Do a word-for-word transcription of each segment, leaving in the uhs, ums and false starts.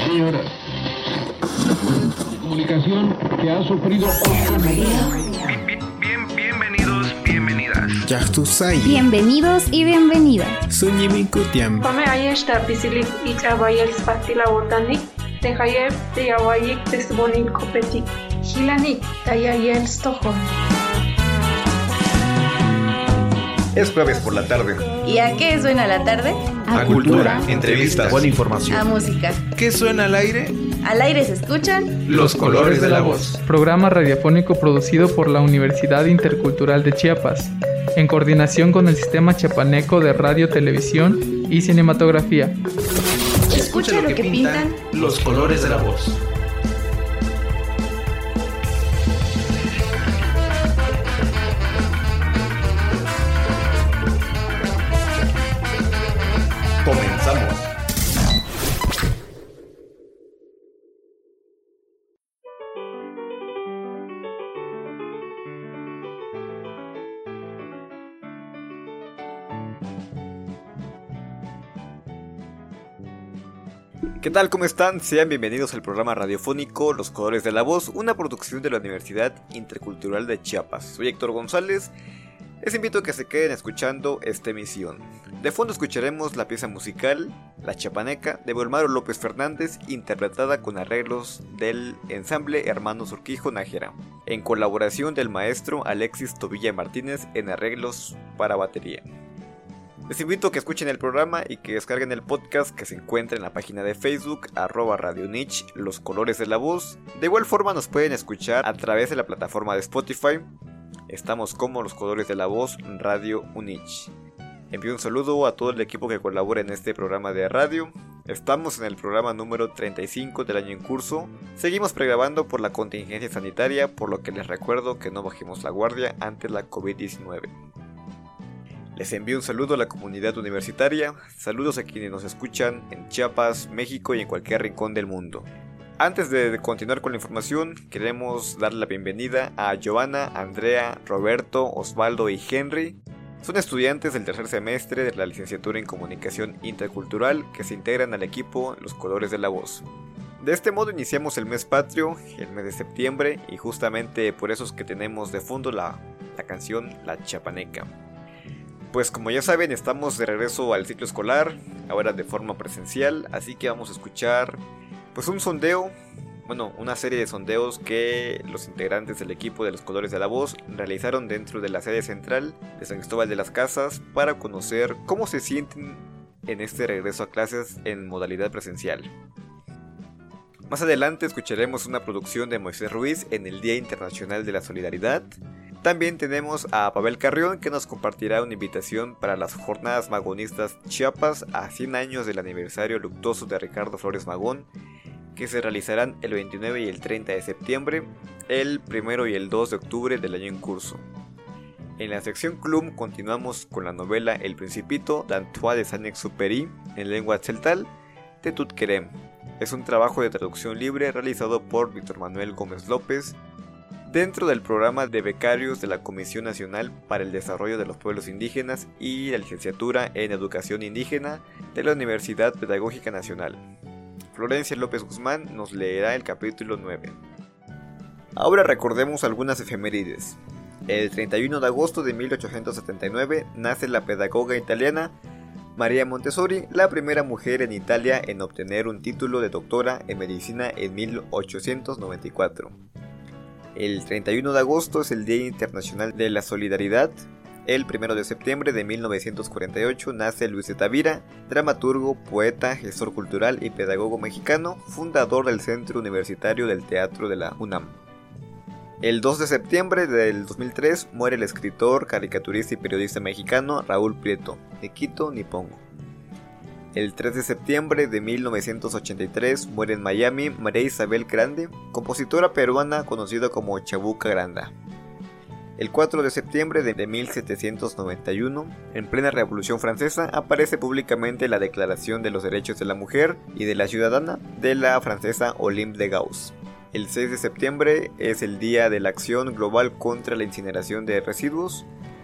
señoras. Comunicación que ha sufrido... Bien, bien, bienvenidos, bienvenidas. Bienvenidos y bienvenidas. Suñimikutiam. Pame ayesta pisilik ichabayel spatila botanik, tehayeb teyawayik tesbonil kopetik, hilanik tayayel stojon. Es jueves por la tarde. ¿Y a qué suena la tarde? A, A cultura, cultura, entrevistas, buena información. A música. ¿Qué suena al aire? Al aire se escuchan Los colores de la voz. Programa radiofónico producido por la Universidad Intercultural de Chiapas, en coordinación con el Sistema Chiapaneco de Radio, Televisión y Cinematografía. Escucha lo que pintan los colores de la voz. Comenzamos. ¿Qué tal? ¿Cómo están? Sean bienvenidos al programa radiofónico Los Colores de la Voz, una producción de la Universidad Intercultural de Chiapas. Soy Héctor González. Les invito a que se queden escuchando esta emisión. De fondo escucharemos la pieza musical La Chiapaneca de Volmaro López Fernández, interpretada con arreglos del ensamble Hermanos Urquijo Nájera, en colaboración del maestro Alexis Tobilla Martínez en arreglos para batería. Les invito a que escuchen el programa y que descarguen el podcast que se encuentra en la página de Facebook, arroba Radio Unich, Los Colores de la Voz. De igual forma nos pueden escuchar a través de la plataforma de Spotify. Estamos como Los Colores de la Voz, Radio Unich. Envío un saludo a todo el equipo que colabora en este programa de radio. Estamos en el programa número treinta y cinco del año en curso. Seguimos pregrabando por la contingencia sanitaria, por lo que les recuerdo que no bajemos la guardia ante la covid diecinueve. Les envío un saludo a la comunidad universitaria, saludos a quienes nos escuchan en Chiapas, México y en cualquier rincón del mundo. Antes de continuar con la información, queremos darle la bienvenida a Giovanna, Andrea, Roberto, Osvaldo y Henry. Son estudiantes del tercer semestre de la licenciatura en Comunicación Intercultural que se integran al equipo Los Colores de la Voz. De este modo iniciamos el mes patrio, el mes de septiembre, y justamente por eso es que tenemos de fondo la, la canción La Chiapaneca. Pues como ya saben, estamos de regreso al ciclo escolar, ahora de forma presencial, así que vamos a escuchar pues un sondeo, bueno, una serie de sondeos que los integrantes del equipo de Los Colores de la Voz realizaron dentro de la sede central de San Cristóbal de las Casas para conocer cómo se sienten en este regreso a clases en modalidad presencial. Más adelante escucharemos una producción de Moisés Ruiz en el Día Internacional de la Solidaridad. También tenemos a Pavel Carrión, que nos compartirá una invitación para las Jornadas Magonistas Chiapas a cien años del aniversario luctuoso de Ricardo Flores Magón, que se realizarán el veintinueve y el treinta de septiembre, el primero y el dos de octubre del año en curso. En la sección Club continuamos con la novela El Principito d'Antoine de Saint-Exupéry en lengua celtal de Tutquerem. Es un trabajo de traducción libre realizado por Víctor Manuel Gómez López, dentro del programa de becarios de la Comisión Nacional para el Desarrollo de los Pueblos Indígenas y la licenciatura en Educación Indígena de la Universidad Pedagógica Nacional. Florencia López Guzmán nos leerá el capítulo nueve. Ahora recordemos algunas efemérides. El treinta y uno de agosto de mil ochocientos setenta y nueve nace la pedagoga italiana María Montessori, la primera mujer en Italia en obtener un título de doctora en medicina en mil ochocientos noventa y cuatro. El treinta y uno de agosto es el Día Internacional de la Solidaridad. El primero de septiembre de mil novecientos cuarenta y ocho nace Luis de Tavira, dramaturgo, poeta, gestor cultural y pedagogo mexicano, fundador del Centro Universitario del Teatro de la UNAM. El dos de septiembre del dos mil tres muere el escritor, caricaturista y periodista mexicano Raúl Prieto, de Quito, Nipongo. El tres de septiembre de mil novecientos ochenta y tres muere en Miami María Isabel Grande, compositora peruana conocida como Chabuca Granda. El cuatro de septiembre de mil setecientos noventa y uno, en plena Revolución Francesa, aparece públicamente la Declaración de los Derechos de la Mujer y de la Ciudadana de la francesa Olympe de Gauss. El seis de septiembre es el Día de la Acción Global contra la Incineración de Residuos.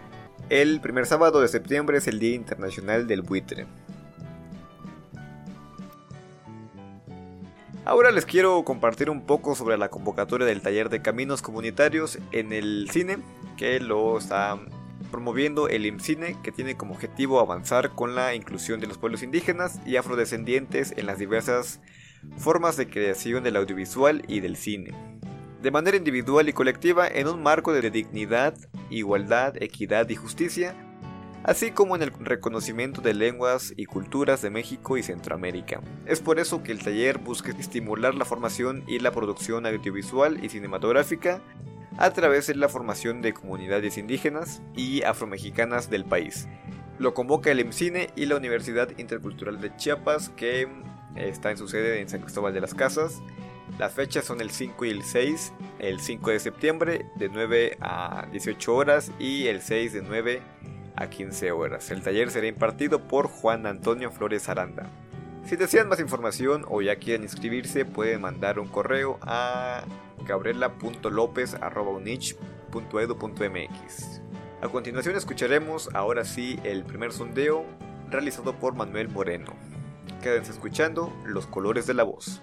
El primer sábado de septiembre es el Día Internacional del Buitre. Ahora les quiero compartir un poco sobre la convocatoria del taller de caminos comunitarios en el cine, que lo está promoviendo el IMCINE, que tiene como objetivo avanzar con la inclusión de los pueblos indígenas y afrodescendientes en las diversas formas de creación del audiovisual y del cine, de manera individual y colectiva, en un marco de dignidad, igualdad, equidad y justicia, así como en el reconocimiento de lenguas y culturas de México y Centroamérica. Es por eso que el taller busca estimular la formación y la producción audiovisual y cinematográfica a través de la formación de comunidades indígenas y afromexicanas del país. Lo convoca el IMCINE y la Universidad Intercultural de Chiapas, que está en su sede en San Cristóbal de las Casas. Las fechas son el cinco y el seis, el cinco de septiembre de nueve a dieciocho horas y el seis de nueve a quince horas. El taller será impartido por Juan Antonio Flores Aranda. Si desean más información o ya quieren inscribirse, pueden mandar un correo a gabriela punto lopez arroba unich punto edu punto mx. A continuación escucharemos ahora sí el primer sondeo realizado por Manuel Moreno. Quédense escuchando Los Colores de la Voz.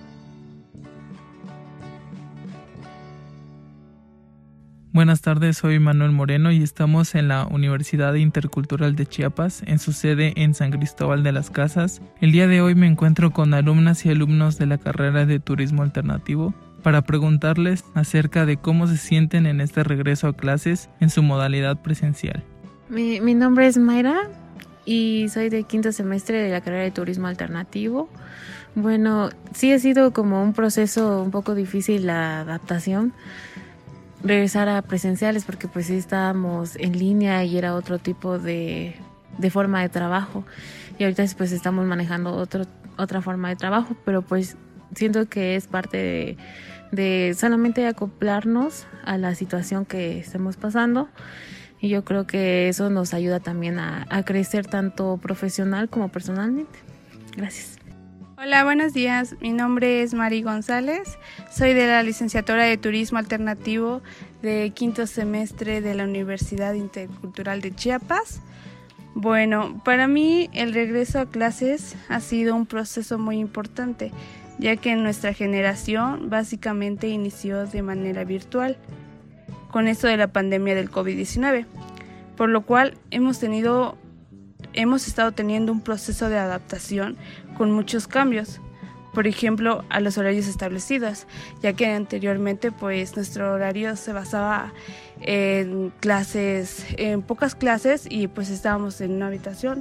Buenas tardes, soy Manuel Moreno y estamos en la Universidad Intercultural de Chiapas, en su sede en San Cristóbal de las Casas. El día de hoy me encuentro con alumnas y alumnos de la carrera de Turismo Alternativo para preguntarles acerca de cómo se sienten en este regreso a clases en su modalidad presencial. Mi, mi nombre es Mayra y soy de quinto semestre de la carrera de Turismo Alternativo. Bueno, sí ha sido como un proceso un poco difícil la adaptación, regresar a presenciales, porque pues sí estábamos en línea y era otro tipo de, de forma de trabajo, y ahorita pues estamos manejando otro, otra forma de trabajo, pero pues siento que es parte de, de solamente acoplarnos a la situación que estamos pasando, y yo creo que eso nos ayuda también a, a crecer tanto profesional como personalmente. Gracias. Hola, buenos días. Mi nombre es Mari González. Soy de la licenciatura de Turismo Alternativo de quinto semestre de la Universidad Intercultural de Chiapas. Bueno, para mí el regreso a clases ha sido un proceso muy importante, ya que nuestra generación básicamente inició de manera virtual con esto de la pandemia del covid diecinueve, por lo cual hemos tenido hemos estado teniendo un proceso de adaptación con muchos cambios, por ejemplo, a los horarios establecidos, ya que anteriormente pues nuestro horario se basaba en clases, en pocas clases, y pues estábamos en una habitación.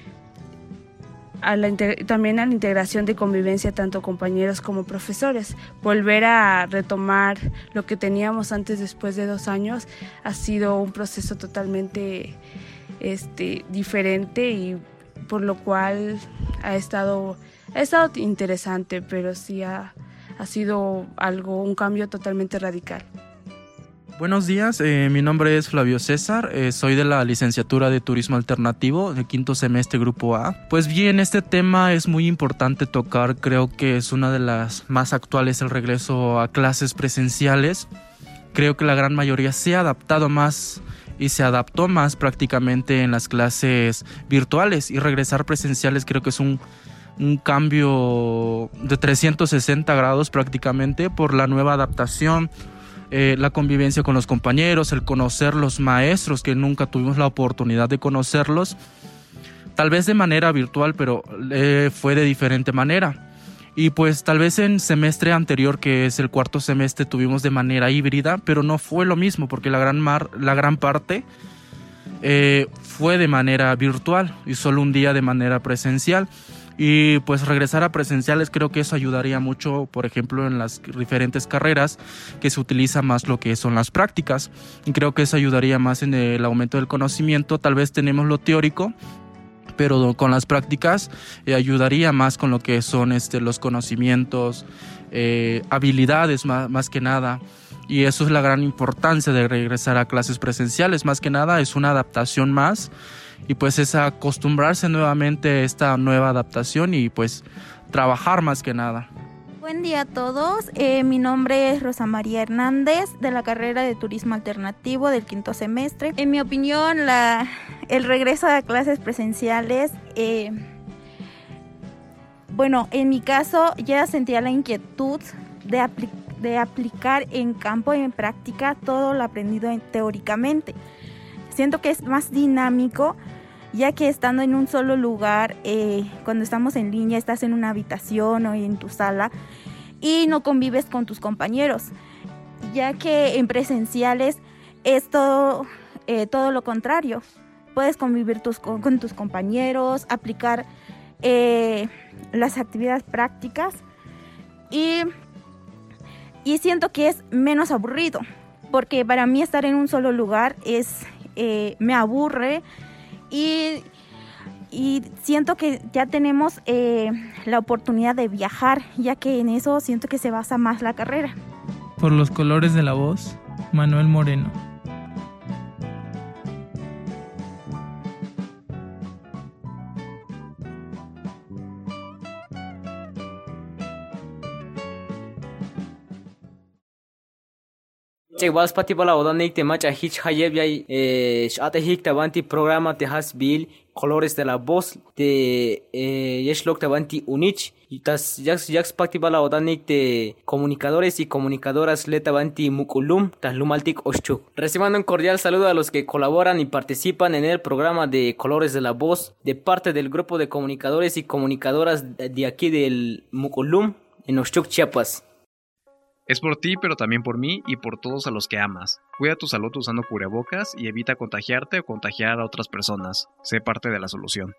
A la integ- también a la integración de convivencia tanto compañeros como profesores. Volver a retomar lo que teníamos antes después de dos años ha sido un proceso totalmente este, diferente, y por lo cual ha estado, ha estado interesante, pero sí ha, ha sido algo, un cambio totalmente radical. Buenos días, eh, mi nombre es Flavio César, eh, soy de la licenciatura de Turismo Alternativo, de quinto semestre Grupo A. Pues bien, este tema es muy importante tocar, creo que es una de las más actuales, el regreso a clases presenciales. Creo que la gran mayoría se ha adaptado más y se adaptó más prácticamente en las clases virtuales, y regresar presenciales creo que es un, un cambio de trescientos sesenta grados prácticamente por la nueva adaptación. Eh, la convivencia con los compañeros, el conocer los maestros que nunca tuvimos la oportunidad de conocerlos, tal vez de manera virtual, pero eh, fue de diferente manera. Y pues tal vez en semestre anterior, que es el cuarto semestre, tuvimos de manera híbrida, pero no fue lo mismo, porque la gran, mar, la gran parte eh, fue de manera virtual y solo un día de manera presencial. Y pues regresar a presenciales creo que eso ayudaría mucho, por ejemplo, en las diferentes carreras que se utiliza más lo que son las prácticas, y creo que eso ayudaría más en el aumento del conocimiento. Tal vez tenemos lo teórico, pero con las prácticas eh, ayudaría más con lo que son este, los conocimientos, eh, habilidades más, más que nada. Y eso es la gran importancia de regresar a clases presenciales. Más que nada es una adaptación más, y pues es acostumbrarse nuevamente a esta nueva adaptación y pues trabajar más que nada. Buen día a todos, eh, mi nombre es Rosa María Hernández, de la carrera de Turismo Alternativo del quinto semestre. En mi opinión, la, el regreso a clases presenciales eh, bueno, en mi caso ya sentía la inquietud de, apli- de aplicar en campo y en práctica todo lo aprendido en- teóricamente. Siento que es más dinámico, ya que estando en un solo lugar, eh, cuando estamos en línea, estás en una habitación o en tu sala y no convives con tus compañeros, ya que en presenciales es todo, eh, todo lo contrario. Puedes convivir tus, con, con tus compañeros, aplicar eh, las actividades prácticas y, y siento que es menos aburrido, porque para mí estar en un solo lugar es... Eh, me aburre y, y siento que ya tenemos eh, la oportunidad de viajar, ya que en eso siento que se basa más la carrera. Por los colores de la voz, Manuel Moreno. Che was pati bala odanik te macha hich hayeb yai shate hik tabanti programa te has bil colores de la voz te yesh tabanti unich tas yax yax pati bala odanik te comunicadores y comunicadoras le tabanti mukulum tas lumaltik oshchuk. Recibando un cordial saludo a los que colaboran y participan en el programa de colores de la voz de parte del grupo de comunicadores y comunicadoras de aquí del Mukulum en Oshchuk, Chiapas. Es por ti, pero también por mí y por todos a los que amas. Cuida tu salud usando cubrebocas y evita contagiarte o contagiar a otras personas. Sé parte de la solución.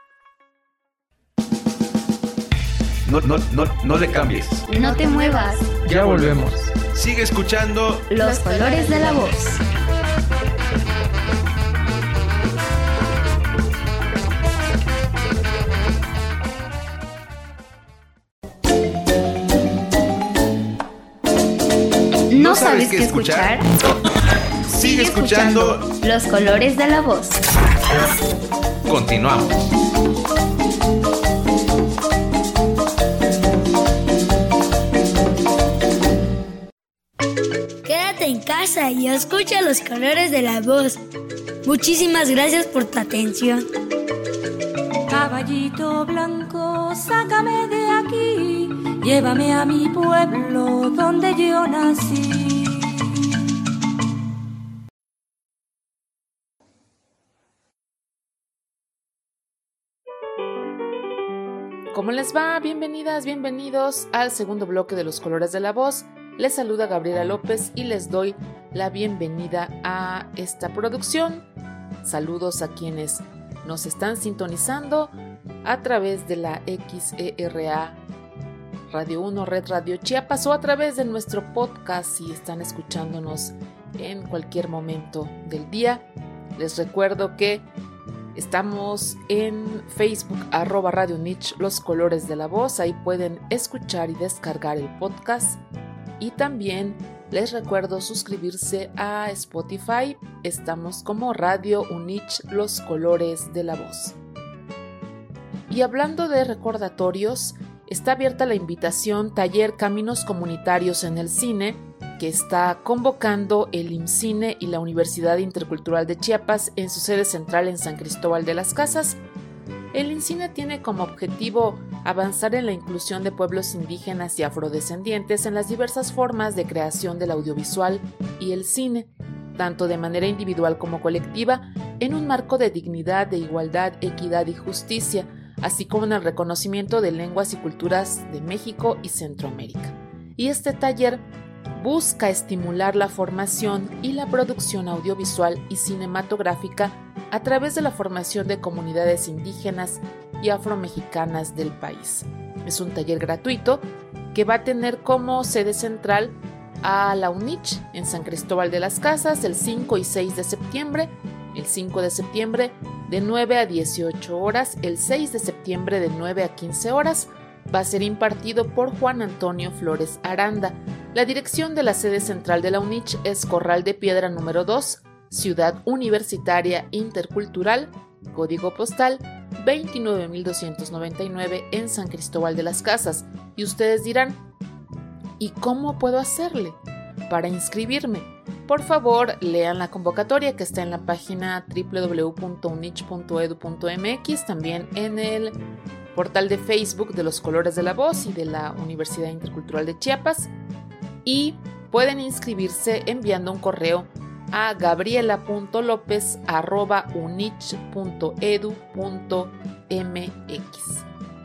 No, no, no, no le cambies. No te muevas. Ya volvemos. Sigue escuchando Los colores de la voz. ¿No sabes qué escuchar? Sigue escuchando Los colores de la voz. Continuamos. Quédate en casa y escucha Los colores de la voz. Muchísimas gracias por tu atención. Caballito blanco, sácame de aquí, llévame a mi pueblo donde yo nací. ¿Cómo les va? Bienvenidas, bienvenidos al segundo bloque de Los colores de la voz. Les saluda Gabriela López y les doy la bienvenida a esta producción. Saludos a quienes nos están sintonizando a través de la X E R A Radio uno Red Radio Chiapas o a través de nuestro podcast si están escuchándonos en cualquier momento del día. Les recuerdo que estamos en Facebook arroba Radio Unich Los colores de la voz, ahí pueden escuchar y descargar el podcast y también les recuerdo suscribirse a Spotify, estamos como Radio Unich Los colores de la voz. Y hablando de recordatorios, está abierta la invitación Taller Caminos Comunitarios en el Cine, que está convocando el IMCINE y la Universidad Intercultural de Chiapas en su sede central en San Cristóbal de las Casas. El IMCINE tiene como objetivo avanzar en la inclusión de pueblos indígenas y afrodescendientes en las diversas formas de creación del audiovisual y el cine, tanto de manera individual como colectiva, en un marco de dignidad, de igualdad, equidad y justicia, así como en el reconocimiento de lenguas y culturas de México y Centroamérica. Y este taller busca estimular la formación y la producción audiovisual y cinematográfica a través de la formación de comunidades indígenas y afromexicanas del país. Es un taller gratuito que va a tener como sede central a la UNICH en San Cristóbal de las Casas el cinco y seis de septiembre, el cinco de septiembre de nueve a dieciocho horas, el seis de septiembre de nueve a quince horas. Va a ser impartido por Juan Antonio Flores Aranda. La dirección de la sede central de la UNICH es Corral de Piedra número dos, Ciudad Universitaria Intercultural, código postal veintinueve mil doscientos noventa y nueve en San Cristóbal de las Casas. Y ustedes dirán, ¿y cómo puedo hacerle para inscribirme? Por favor, lean la convocatoria que está en la página doble u doble u doble u punto unich punto edu punto m x, también en el portal de Facebook de los Colores de la Voz y de la Universidad Intercultural de Chiapas, y pueden inscribirse enviando un correo a gabriela punto lopez arroba unich punto edu punto mx.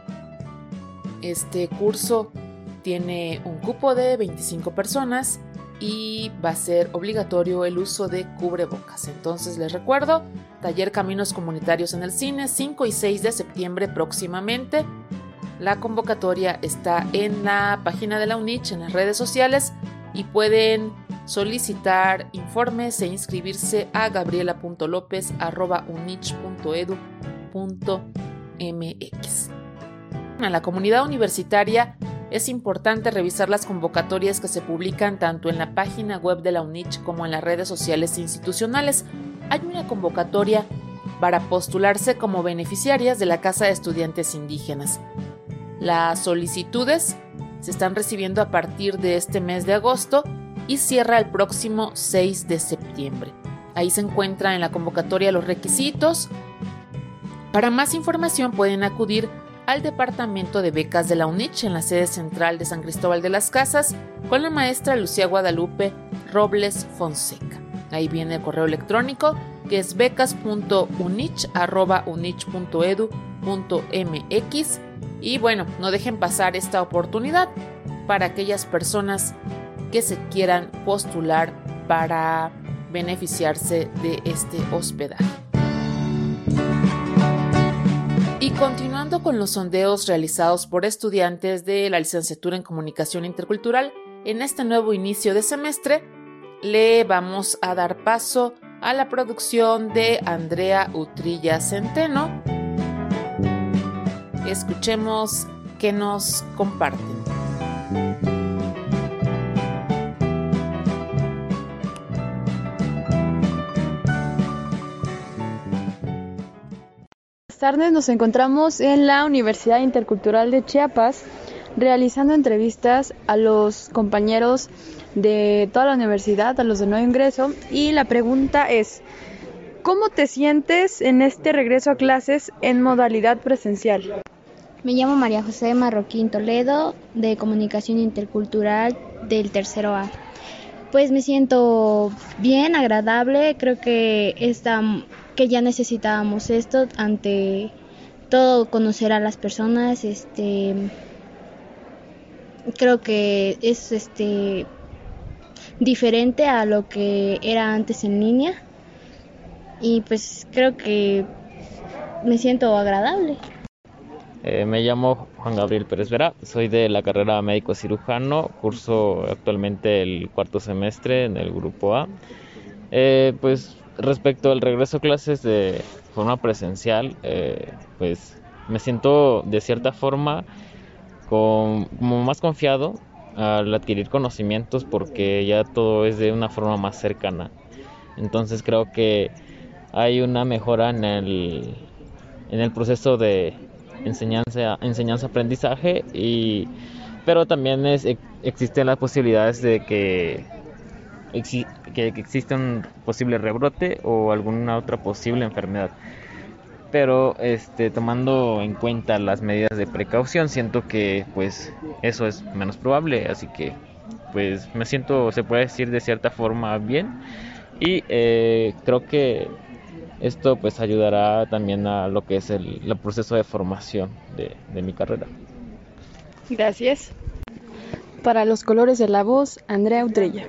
Este curso tiene un cupo de veinticinco personas y va a ser obligatorio el uso de cubrebocas. Entonces les recuerdo, taller Caminos Comunitarios en el Cine, cinco y seis de septiembre próximamente. La convocatoria está en la página de la UNICH, en las redes sociales, y pueden solicitar informes e inscribirse a gabriela punto lopez arroba unich punto edu punto mx. En la comunidad universitaria es importante revisar las convocatorias que se publican tanto en la página web de la UNICH como en las redes sociales institucionales. Hay una convocatoria para postularse como beneficiarias de la Casa de Estudiantes Indígenas. Las solicitudes se están recibiendo a partir de este mes de agosto y cierra el próximo seis de septiembre. Ahí se encuentran en la convocatoria los requisitos. Para más información pueden acudir al Departamento de Becas de la UNICH en la sede central de San Cristóbal de las Casas con la maestra Lucía Guadalupe Robles Fonseca. Ahí viene el correo electrónico, que es becas punto unich arroba unich punto edu punto mx. Y bueno, no dejen pasar esta oportunidad para aquellas personas que se quieran postular para beneficiarse de este hospedaje. Y continuando con los sondeos realizados por estudiantes de la licenciatura en Comunicación Intercultural, en este nuevo inicio de semestre, le vamos a dar paso a la producción de Andrea Utrilla Centeno. Escuchemos qué nos comparten. Buenas tardes, nos encontramos en la Universidad Intercultural de Chiapas realizando entrevistas a los compañeros de toda la universidad, a los de nuevo ingreso, y la pregunta es: ¿cómo te sientes en este regreso a clases en modalidad presencial? Me llamo María José Marroquín Toledo, de Comunicación Intercultural del tercero A. Pues me siento bien, agradable, creo que esta, que ya necesitábamos esto, ante todo conocer a las personas, este creo que es este diferente a lo que era antes en línea, y pues creo que me siento agradable. Eh, me llamo Juan Gabriel Pérez Vera, soy de la carrera médico cirujano, curso actualmente el cuarto semestre en el grupo A. Eh, pues respecto al regreso a clases de forma presencial, eh, pues me siento de cierta forma con, como más confiado al adquirir conocimientos, porque ya todo es de una forma más cercana. Entonces creo que hay una mejora en el, en el proceso de enseñanza, enseñanza aprendizaje, y pero también es, existen las posibilidades de que, exi, que, que existe un posible rebrote o alguna otra posible enfermedad. Pero este, tomando en cuenta las medidas de precaución, siento que pues eso es menos probable, así que pues me siento, se puede decir de cierta forma, bien, y eh, creo que esto pues ayudará también a lo que es el, el proceso de formación de, de mi carrera. Gracias. Para los Colores de la Voz, Andrea Utrilla.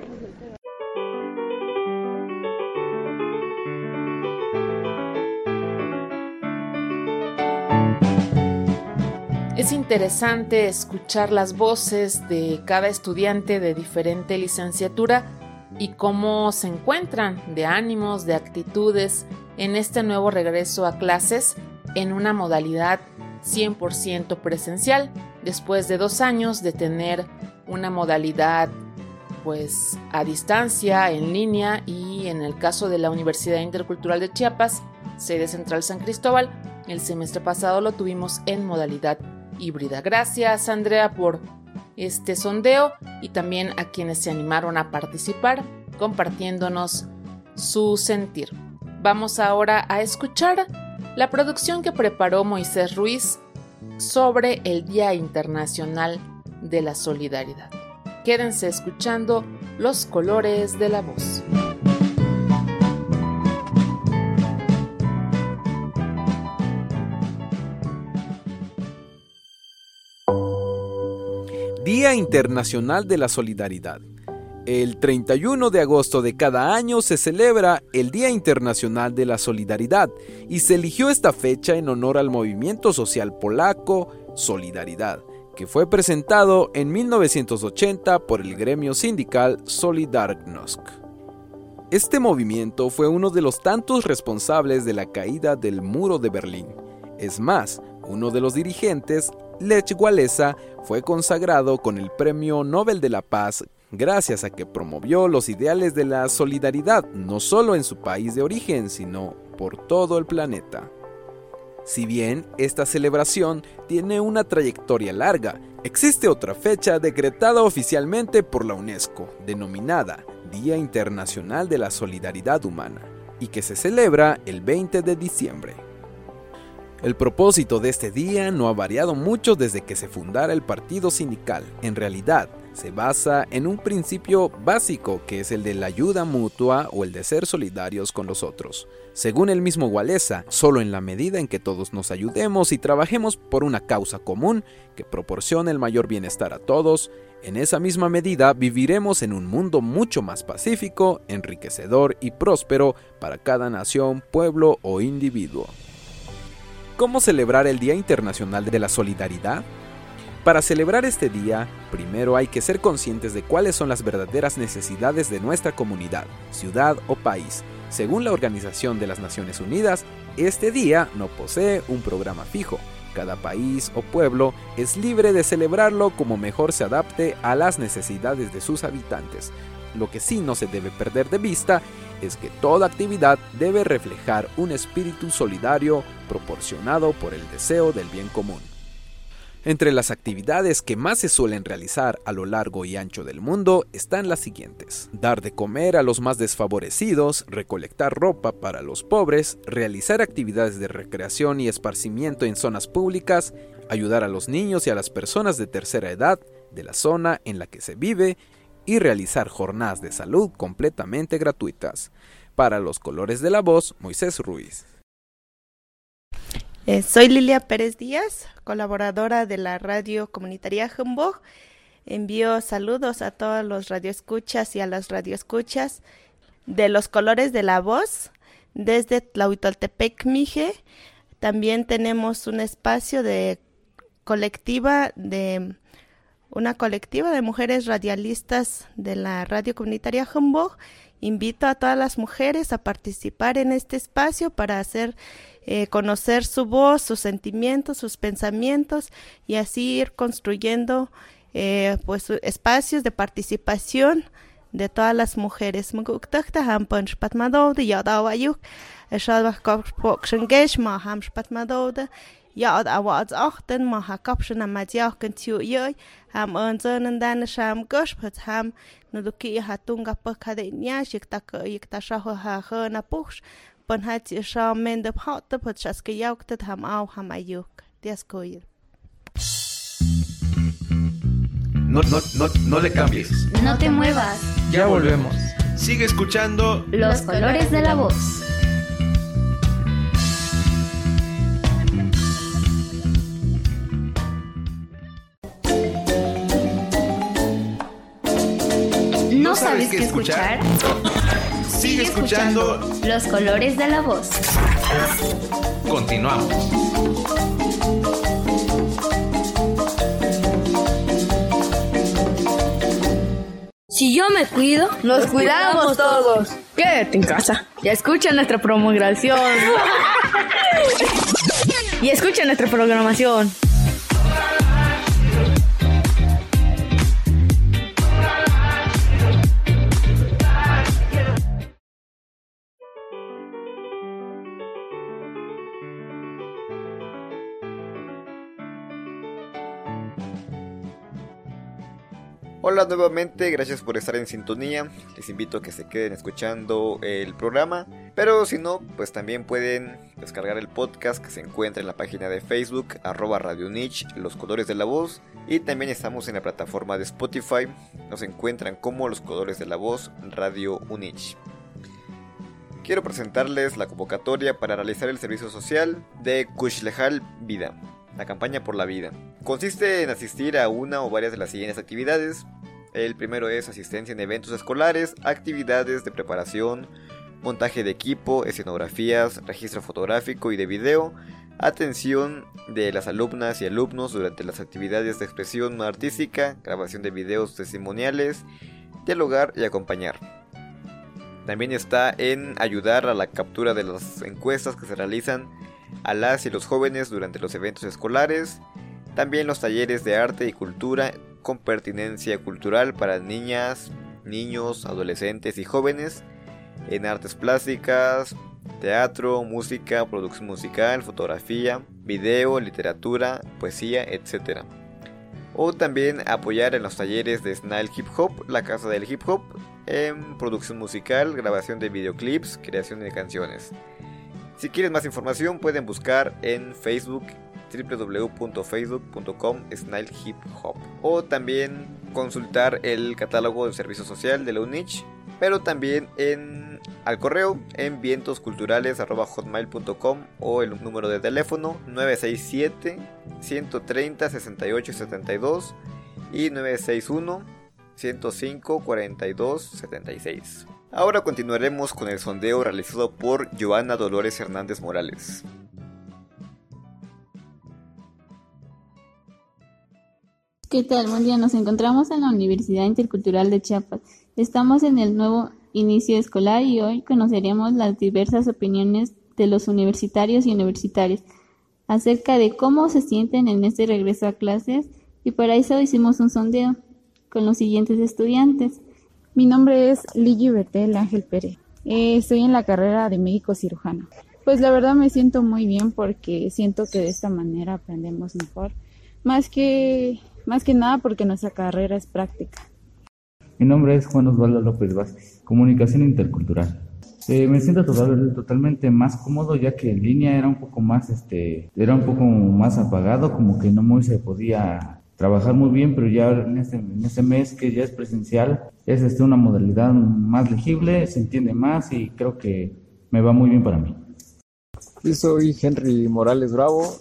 Es interesante escuchar las voces de cada estudiante de diferente licenciatura y cómo se encuentran de ánimos, de actitudes en este nuevo regreso a clases en una modalidad cien por ciento presencial, después de dos años de tener una modalidad pues a distancia, en línea, y en el caso de la Universidad Intercultural de Chiapas, sede central San Cristóbal, el semestre pasado lo tuvimos en modalidad híbrida. Gracias, Andrea, por este sondeo, y también a quienes se animaron a participar compartiéndonos su sentir. Vamos ahora a escuchar la producción que preparó Moisés Ruiz sobre el Día Internacional de la Solidaridad. Quédense escuchando Los Colores de la Voz. Día Internacional de la Solidaridad. El treinta y uno de agosto de cada año se celebra el Día Internacional de la Solidaridad y se eligió esta fecha en honor al movimiento social polaco Solidaridad, que fue presentado en mil novecientos ochenta por el gremio sindical Solidarność. Este movimiento fue uno de los tantos responsables de la caída del Muro de Berlín. Es más, uno de los dirigentes, Lech Walesa, fue consagrado con el Premio Nobel de la Paz gracias a que promovió los ideales de la solidaridad no solo en su país de origen, sino por todo el planeta. Si bien esta celebración tiene una trayectoria larga, existe otra fecha decretada oficialmente por la UNESCO, denominada Día Internacional de la Solidaridad Humana, y que se celebra el veinte de diciembre. El propósito de este día no ha variado mucho desde que se fundara el partido sindical. En realidad, se basa en un principio básico que es el de la ayuda mutua o el de ser solidarios con los otros. Según el mismo Walesa, solo en la medida en que todos nos ayudemos y trabajemos por una causa común que proporcione el mayor bienestar a todos, en esa misma medida viviremos en un mundo mucho más pacífico, enriquecedor y próspero para cada nación, pueblo o individuo. ¿Cómo celebrar el Día Internacional de la Solidaridad? Para celebrar este día, primero hay que ser conscientes de cuáles son las verdaderas necesidades de nuestra comunidad, ciudad o país. Según la Organización de las Naciones Unidas, este día no posee un programa fijo. Cada país o pueblo es libre de celebrarlo como mejor se adapte a las necesidades de sus habitantes. Lo que sí no se debe perder de vista es que toda actividad debe reflejar un espíritu solidario proporcionado por el deseo del bien común. Entre las actividades que más se suelen realizar a lo largo y ancho del mundo están las siguientes: dar de comer a los más desfavorecidos, recolectar ropa para los pobres, realizar actividades de recreación y esparcimiento en zonas públicas, ayudar a los niños y a las personas de tercera edad de la zona en la que se vive y realizar jornadas de salud completamente gratuitas. Para Los Colores de la Voz, Moisés Ruiz. Eh, soy Lilia Pérez Díaz, colaboradora de la radio comunitaria Humboldt. Envío saludos a todos los radioescuchas y a las radioescuchas de Los Colores de la Voz desde Tlahuitoltepec, Mije. También tenemos un espacio de colectiva de una colectiva de mujeres radialistas de la radio comunitaria Humboldt. Invito a todas las mujeres a participar en este espacio para hacer eh, conocer su voz, sus sentimientos, sus pensamientos y así ir construyendo eh, pues espacios de participación de todas las mujeres. Ja, aber als achten maha kapschen am madiach kan tiu yoi ham onzen dan sham gosh pat ham no duki hatunga pakade nya shikta ka yikta shaho ha khana push pon hat sham men de hat pat shaske yauktet ham au ham ayuk dias koir. No, no, no, no le cambies. No te muevas. Ya volvemos. Sigue escuchando Los Colores de la Voz. ¿No sabes qué escuchar? Sigue escuchando Los Colores de la Voz. Continuamos. Si yo me cuido, nos cuidamos todos. Quédate en casa. Ya escucha nuestra promulgación. Y escucha nuestra programación. Hola nuevamente, gracias por estar en sintonía. Les invito a que se queden escuchando el programa, pero si no, pues también pueden descargar el podcast que se encuentra en la página de Facebook arroba Radio Unich, Los Colores de la Voz, y también estamos en la plataforma de Spotify. Nos encuentran como Los Colores de la Voz Radio Unich. Quiero presentarles la convocatoria para realizar el servicio social de Kushlehal Vida, la campaña por la vida. Consiste en asistir a una o varias de las siguientes actividades. El primero es asistencia en eventos escolares, actividades de preparación, montaje de equipo, escenografías, registro fotográfico y de video, atención de las alumnas y alumnos durante las actividades de expresión artística, grabación de videos testimoniales, dialogar y acompañar. También está en ayudar a la captura de las encuestas que se realizan a las y los jóvenes durante los eventos escolares, también los talleres de arte y cultura con pertinencia cultural para niñas, niños, adolescentes y jóvenes, en artes plásticas, teatro, música, producción musical, fotografía, video, literatura, poesía, etcétera. O también apoyar en los talleres de Snail Hip Hop, la casa del hip hop, en producción musical, grabación de videoclips, creación de canciones. Si quieren más información pueden buscar en Facebook doble u doble u doble u punto facebook punto com Snail Hip Hop, o también consultar el catálogo de servicio social de la UNICH, pero también en al correo en vientosculturales arroba hotmail punto com o el número de teléfono nueve seis siete, uno tres cero, seis ocho siete dos y nueve seis uno, ciento cinco, cuarenta y dos, setenta y seis. Ahora continuaremos con el sondeo realizado por Joana Dolores Hernández Morales. ¿Qué tal? Buen día, nos encontramos en la Universidad Intercultural de Chiapas. Estamos en el nuevo inicio escolar y hoy conoceremos las diversas opiniones de los universitarios y universitarias acerca de cómo se sienten en este regreso a clases, y para eso hicimos un sondeo con los siguientes estudiantes. Mi nombre es Ligi Betel Ángel Pérez. Eh, estoy en la carrera de médico cirujano. Pues la verdad me siento muy bien porque siento que de esta manera aprendemos mejor. Más que, más que nada porque nuestra carrera es práctica. Mi nombre es Juan Osvaldo López Vázquez, Comunicación Intercultural. Eh, me siento total, totalmente más cómodo, ya que en línea era un poco más, este, era un poco más apagado, como que no muy se podía trabajar muy bien, pero ya en este, en este mes que ya es presencial, es este, una modalidad más legible, se entiende más y creo que me va muy bien para mí. Yo soy Henry Morales Bravo,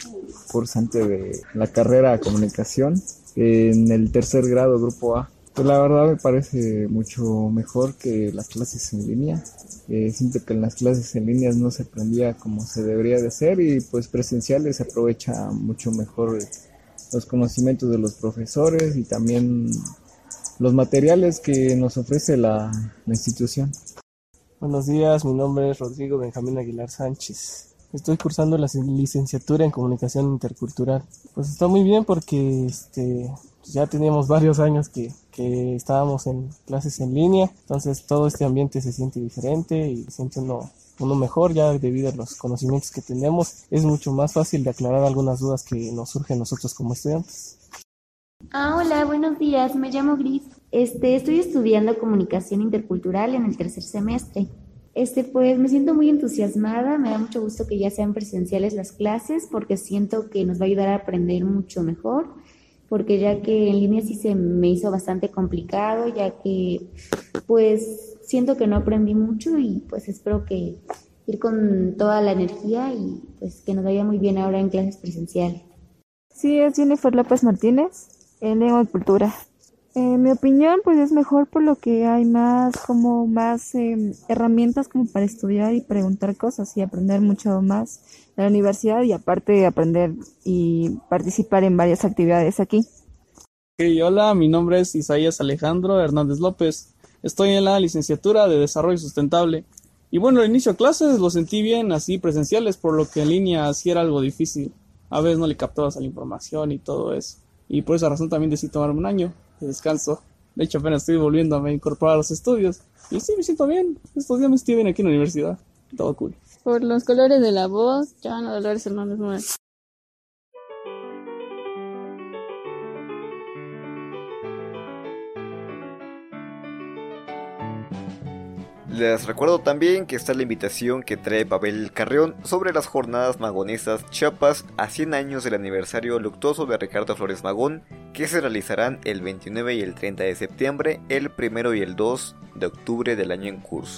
cursante de la carrera de Comunicación en el tercer grado, Grupo A. Pues la verdad me parece mucho mejor que las clases en línea. Eh, siento que en las clases en línea no se aprendía como se debería de hacer y pues presenciales se aprovecha mucho mejor los conocimientos de los profesores y también los materiales que nos ofrece la, la institución. Buenos días, mi nombre es Rodrigo Benjamín Aguilar Sánchez. Estoy cursando la licenciatura en Comunicación Intercultural. Pues está muy bien porque este, ya teníamos varios años que, que estábamos en clases en línea, entonces todo este ambiente se siente diferente y se siente uno, uno mejor ya debido a los conocimientos que tenemos. Es mucho más fácil de aclarar algunas dudas que nos surgen nosotros como estudiantes. Ah, hola, buenos días, me llamo Gris. Este, estoy estudiando Comunicación Intercultural en el tercer semestre. Este, pues me siento muy entusiasmada, me da mucho gusto que ya sean presenciales las clases porque siento que nos va a ayudar a aprender mucho mejor, porque ya que en línea sí se me hizo bastante complicado, ya que pues siento que no aprendí mucho y pues espero que ir con toda la energía y pues que nos vaya muy bien ahora en clases presenciales. Sí, es Jennifer López Martínez, en Lengua y Cultura. En mi opinión, pues es mejor por lo que hay más como más eh, herramientas como para estudiar y preguntar cosas y aprender mucho más de la universidad y aparte aprender y participar en varias actividades aquí. Hey, hola, mi nombre es Isaías Alejandro Hernández López. Estoy en la licenciatura de Desarrollo Sustentable. Y bueno, al inicio de clases lo sentí bien así presenciales, por lo que en línea sí era algo difícil. A veces no le captabas a la información y todo eso. Y por esa razón también decidí tomarme un año de descanso. De hecho, apenas estoy volviendo a me incorporar a los estudios. Y sí, me siento bien. Estos días me estoy bien aquí en la universidad. Todo cool. Por los colores de la voz, Joana Dolores Hernández Morales. Les recuerdo también que está la invitación que trae Pavel Carrión sobre las jornadas magonistas Chiapas a cien años del aniversario luctuoso de Ricardo Flores Magón, que se realizarán el veintinueve y el treinta de septiembre, el primero y el dos de octubre del año en curso.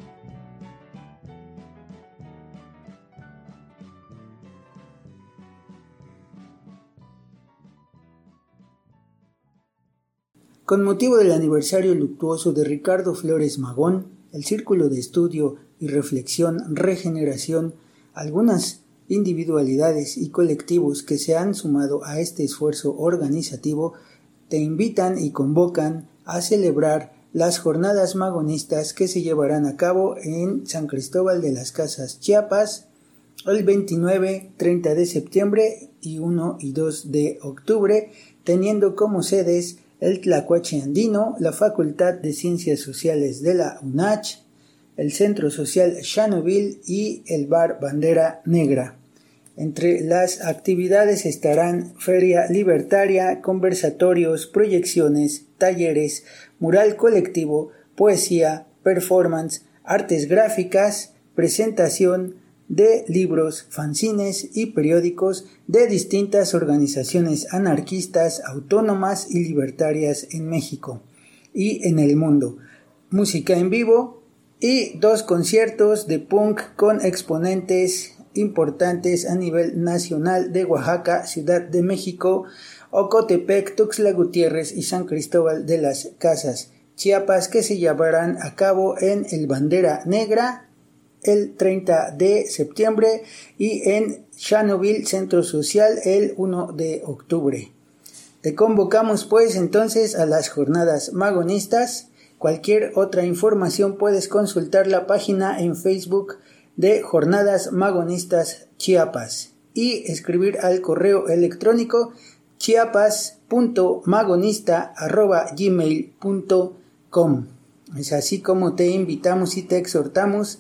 Con motivo del aniversario luctuoso de Ricardo Flores Magón, el Círculo de Estudio y Reflexión Regeneración, algunas individualidades y colectivos que se han sumado a este esfuerzo organizativo, te invitan y convocan a celebrar las jornadas magonistas que se llevarán a cabo en San Cristóbal de las Casas, Chiapas, el veintinueve, treinta de septiembre y uno y dos de octubre, teniendo como sedes el Tlacuache Andino, la Facultad de Ciencias Sociales de la UNACH, el Centro Social Chernobyl y el Bar Bandera Negra. Entre las actividades estarán feria libertaria, conversatorios, proyecciones, talleres, mural colectivo, poesía, performance, artes gráficas, presentación de libros, fanzines y periódicos de distintas organizaciones anarquistas, autónomas y libertarias en México y en el mundo, música en vivo y dos conciertos de punk con exponentes importantes a nivel nacional de Oaxaca, Ciudad de México, Ocotepec, Tuxtla Gutiérrez y San Cristóbal de las Casas, Chiapas, que se llevarán a cabo en el Bandera Negra el treinta de septiembre y en Chernobyl Centro Social el uno de octubre. Te convocamos pues entonces a las jornadas magonistas. Cualquier otra información puedes consultar la página en Facebook de Jornadas Magonistas Chiapas y escribir al correo electrónico chiapas punto magonista arroba gmail punto com. Es así como te invitamos y te exhortamos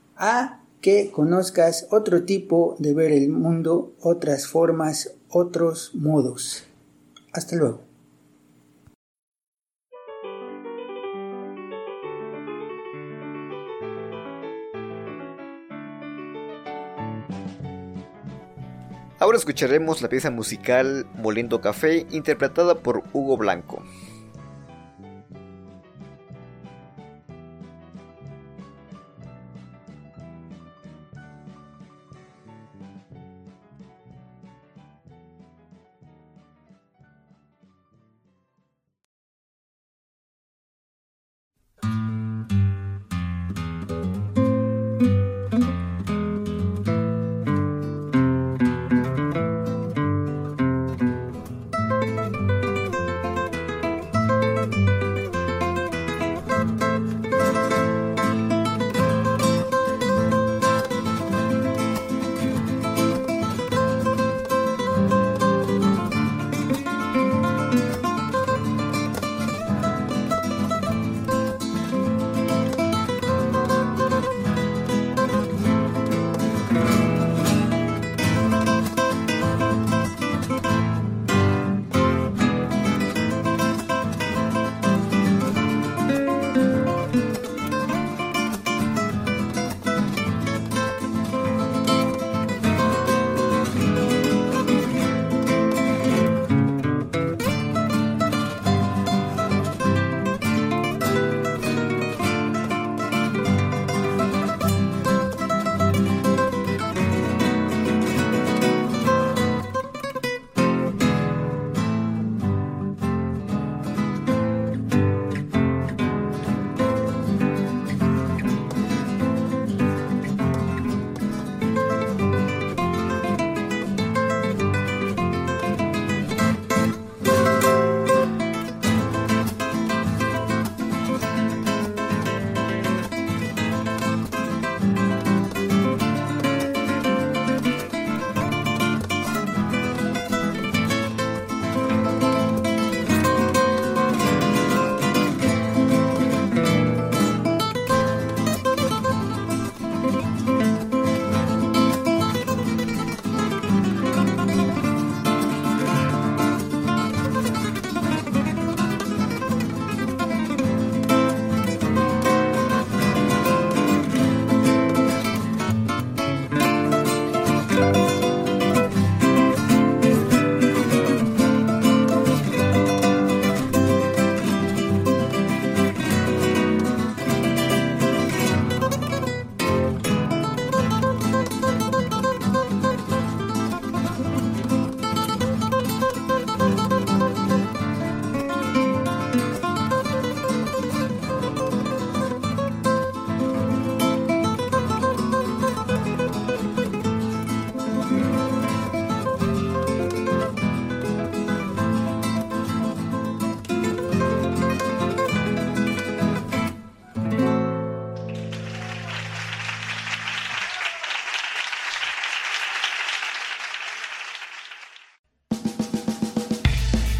a que conozcas otro tipo de ver el mundo, otras formas, otros modos. Hasta luego. Ahora escucharemos la pieza musical Moliendo Café, interpretada por Hugo Blanco.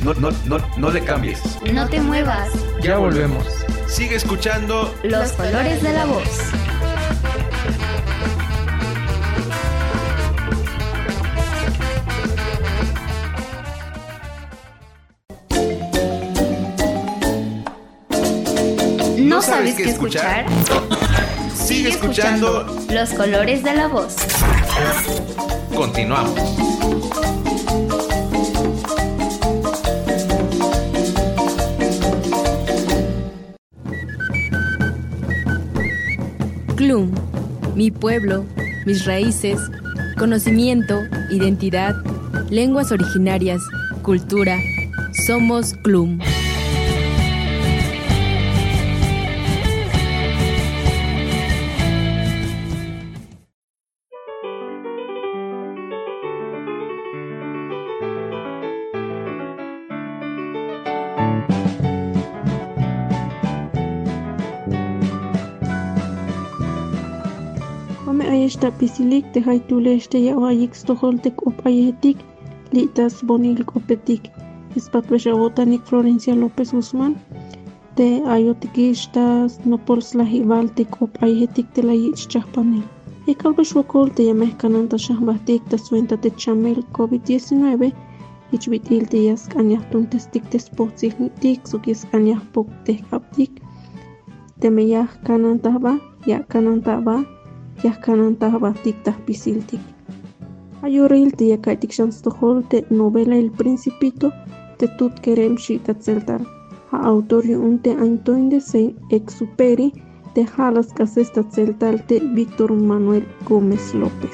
no, no, no, no le cambies. No te muevas. Ya volvemos. Sigue escuchando Los colores de la voz. ¿No sabes qué escuchar? Sigue escuchando Los colores de la voz. Continuamos. CLUM, mi pueblo, mis raíces, conocimiento, identidad, lenguas originarias, cultura. Somos CLUM. Ayesta pisilik te haituleste ya ayik stoholtek op ayetik litas bonil kopetik Ispatbesha Botánic Florencia López Guzmán te ayotikistas nopolslahivaltik op ayetik te la yich chahpanel Ekalbesh wokol te yamehkananta shahbahtik te suenta te chamel COVID diecinueve ichbitil te yask anyahtum testik te spotzihtik sukis anyahpok te kaptik te meyah kanantahba ya kanantahba Yahkanantahba tiktah pisiltik. Ayoril te yakaitik shanstohol te novela El Principito te tut kerem shitatzeltar. Ha autorio un te Antoine de Saint-Exupéry te halas casestatzeltal te Víctor Manuel Gómez López.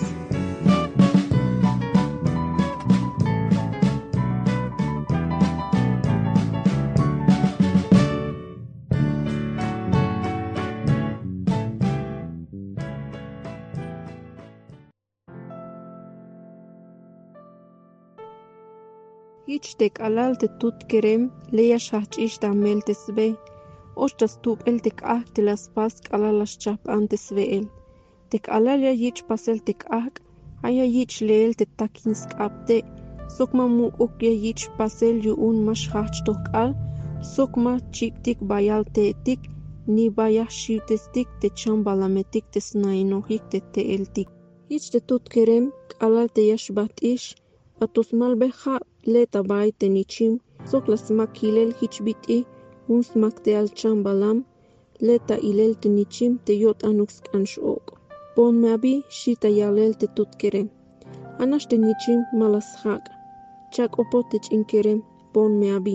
Hiç tek alal te tut kerem leya shahchish da mel te sve. Oshtas tup el tek ah te las pask alalas chap antes ve el. Tek alal ya hiç pasel tek ah aya hiç leel te takinsk apte. Sokma mu ok ya hiç pasel yu un mash hach tok al. Sokma chiptik bayal te etik ni bayah shivtestik te chambalametik te snainohik te te eltik. Hiç te tut kerem alal te yashbat ish. Atos malbeha leta bai te nichim, sok la smak hilel hichbiti, un smak te al chambalam, leta ilel te nichim te yot anux kanshok. Bon me abi shita yalel te tut kerem. Anash te nichim malas hak. Chak opotech in kerem, bon me abi.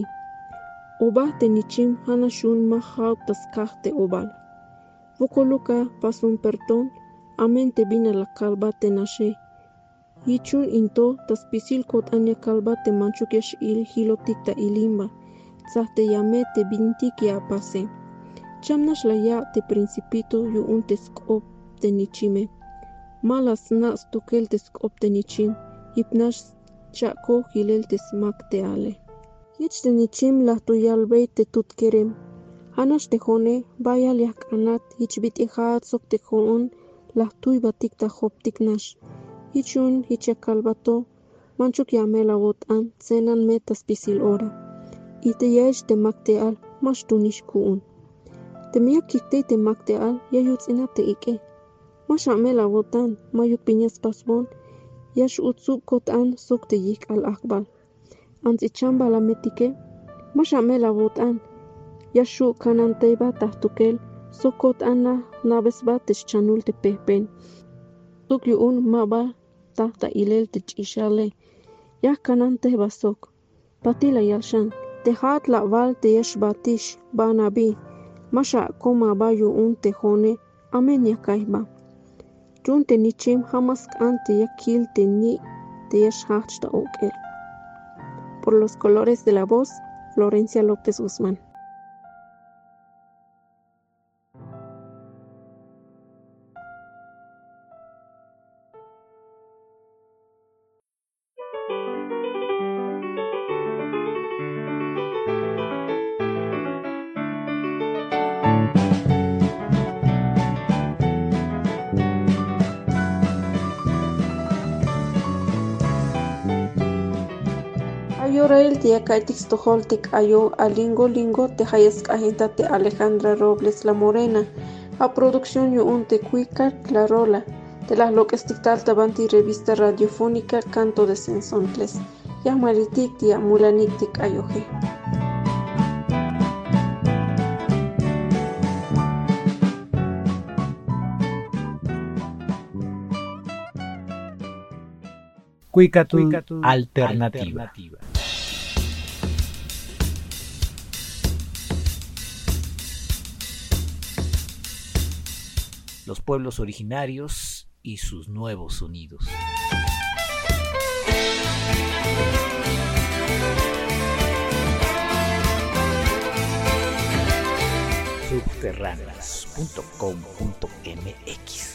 Oba te nichim hanashun mahaut tas kah te obal. Vokoluka pasun perton, amen te bina la kalba te nashe. Hichun into tas pisil kot anya kalba te manchukesh il hilotik ta ilimba. Tsahte yame te bintik ya pase. Chamnash la ya te principito yu un te skop te nichime. Malas na stukel te skop te nichim. Hipnash chako hilel te smak te ale. Hich te nichim la tu yalbei te tut kerem. Hanash te hone bayal yak anat hich bit ihat sok te hon la tu batik ta hoptik nash. Hichun hichakalbato manchuk yamela votan cenan metas pisil ora. Ite yesh te makteal mash tunish kuun. Te mia kikte te makteal yayuts inate ike. Mash amela votan mayuk piñas pasbon yash utsub kotan sok te yik al akbal. Ants ichamba la metike mash amela votan yashu kananteiba tahtukel sok kotana nabesba te chanul te pehpen. Tuk yuun maba tahta ilel te chishale. Yah kanante basok. Patila yalshan. Te hat la val te yesh batish banabi. Masha koma ba yuun te hone. Amen yakaiba. Jun te nichim hamask ante yakil te ni te yesh hachta okel. Por los colores de la voz, Florencia López Guzmán. Israel te yakaitik toholtik ayo alingo lingo te hayas agentate Alejandra Robles La Morena. A producción yo un te cuica la rola. De las locas talta banti revista radiofónica Canto de Sensontles. Yamaritik tia mulaniktik ayoje. Cuicatl alternativa. alternativa. Los pueblos originarios y sus nuevos sonidos. subterráneos punto com punto m x.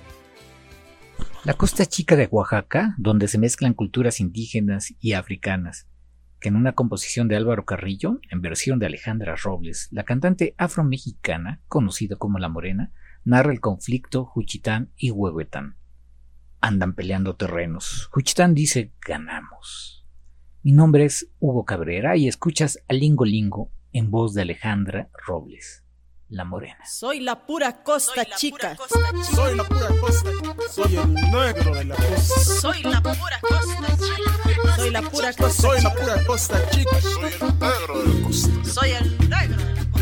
La Costa Chica de Oaxaca, donde se mezclan culturas indígenas y africanas, que en una composición de Álvaro Carrillo, en versión de Alejandra Robles, la cantante afromexicana, conocida como La Morena, narra el conflicto Juchitán y Huehuetán. Andan peleando terrenos. Juchitán dice, ganamos. Mi nombre es Hugo Cabrera y escuchas a Lingo Lingo en voz de Alejandra Robles. La Morena. Soy la pura Costa Chica. Soy la pura Costa. Soy el negro de la costa. Soy la pura Costa Chica. Soy la pura Costa. Soy la pura Costa Chica. Soy el negro de la costa. Soy el negro de la costa.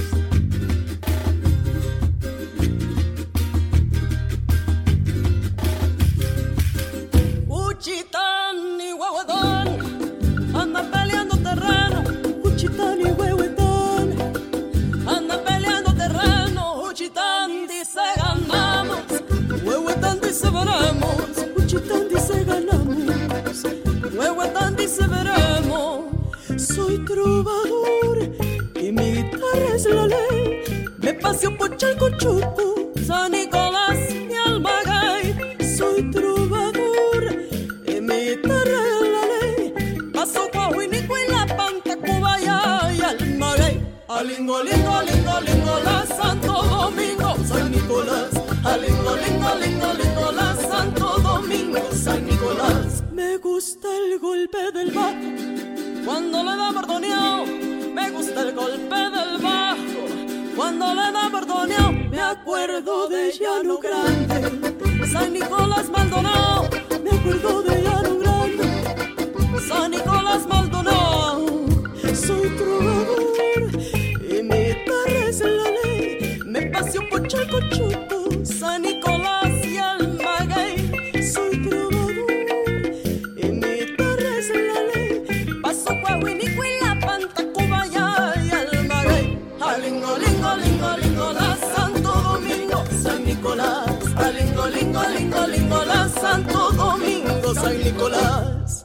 Juchitán y Huehuetán andan peleando terreno. Juchitán y Huehuetán andan peleando terreno. Juchitán dice ganamos, Huehuetán dice veremos. Juchitán dice ganamos, Huehuetán dice veremos. Soy trovador y mi guitarra es la ley. Me paseo por Chalcochuco, San Nicolás y Almagay. Soy trovador y mi guitarra es la ley. Paso Coahuinico y La Panta, Cubaya y Almagay. Alingo, lingo, lingo, lingo, la Santo Domingo, San Nicolás. Alingo, lingo, lingo, lingo, la Santo Domingo, San Nicolás. Me gusta el golpe del bajo cuando le da bordoneado. Me gusta el golpe del bajo cuando le da bordoneado. Me acuerdo de Llano Grande, San Nicolás Maldonado. Me acuerdo de Llano Grande, San Nicolás Maldonado. Soy trovador y mi guitarra es la ley. Me paseo por Chalcochuco, San Nicolás y Almagay. Soy trovador y mi guitarra es la ley. Paso Coahuinico y La Panta, Cubaya y Almagay. Alingo, lingo, lingo, lingo, la Santo Domingo, San Nicolás. Alingo, lingo, lingo, lingo, la Santo Domingo, San Nicolás.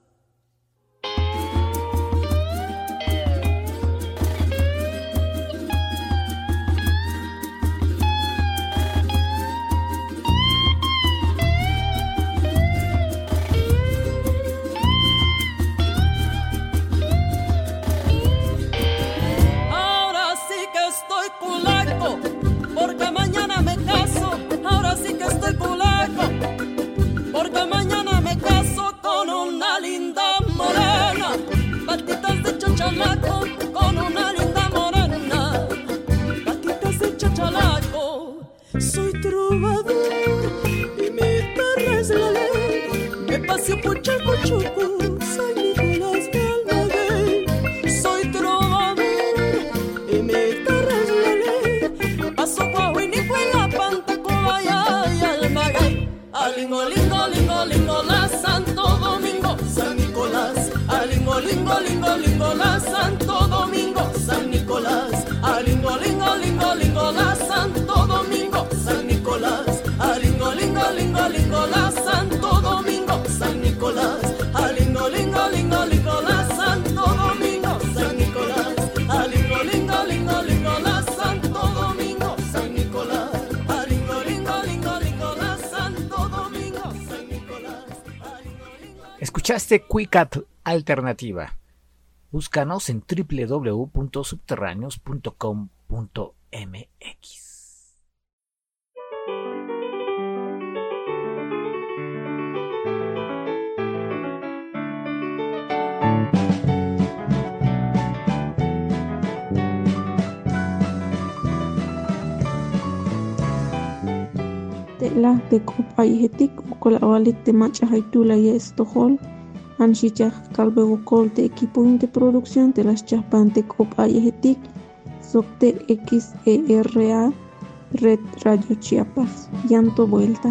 Porque mañana me caso, ahora sí que estoy culaco. Porque mañana me caso con una linda morena. Patitas de chachalaco, con una linda morena. Patitas de chachalaco. Soy trovador y mi guitarra es la ley. Me paseo por Chalcochuco, San Nicolás de Almagay. Soy trovador y mi guitarra es la ley. Paso Coahuinico y La Panta, Cubaya y Almagay. Alingo, lingo, lingo, lingo, la Santo Domingo, San Nicolás. Alingo, lingo, lingo, lingo, la Santo Domingo, San Nicolás. Alingo, lingo, lingo, lingo, la Santo Domingo, San Nicolás. Alingo, lingo, lingo, lingo, la Santo Domingo, San Nicolás. Alingo, lingo, lingo, lingo, la Santo Domingo, San Nicolás. Alingo, lingo, lingo, lingo, la Santo Domingo, San Nicolás. Alingo, lingo, lingo, lingo, la Santo Domingo, San Nicolás. Escuchaste Cuicatl Alternativa. Búscanos en doble u doble u doble u punto subterráneos punto com punto m x. la de cop ayhetik ukol awalit de macha haitula y estohol anshicha calve ukol de equipo de producción de las chapan de cop ayhetik socte X E R A Red Radio Chiapas. Llanto vuelta.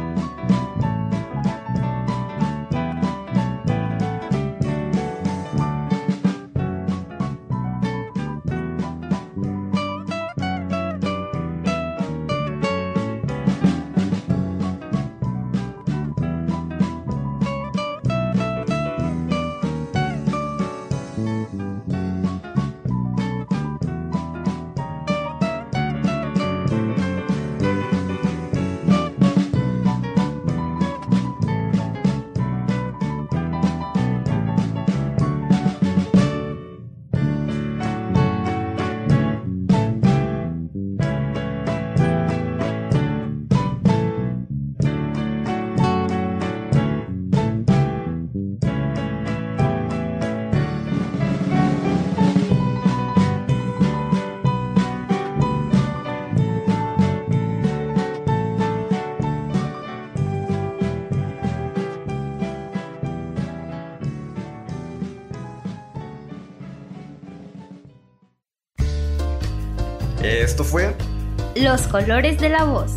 Esto fue Los colores de la voz.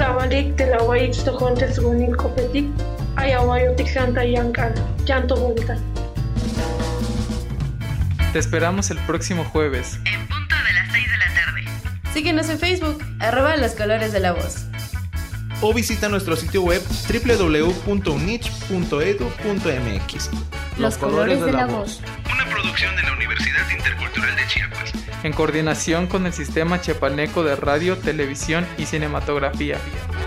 Te esperamos el próximo jueves. En punto de las seis de la tarde. Síguenos en Facebook, arroba Los colores de la voz. O visita nuestro sitio web doble u doble u doble u punto unich punto e d u punto m x. Los colores de la voz. Una producción de la Universidad Intercultural de Chiapas. En coordinación con el Sistema Chiapaneco de Radio, Televisión y Cinematografía.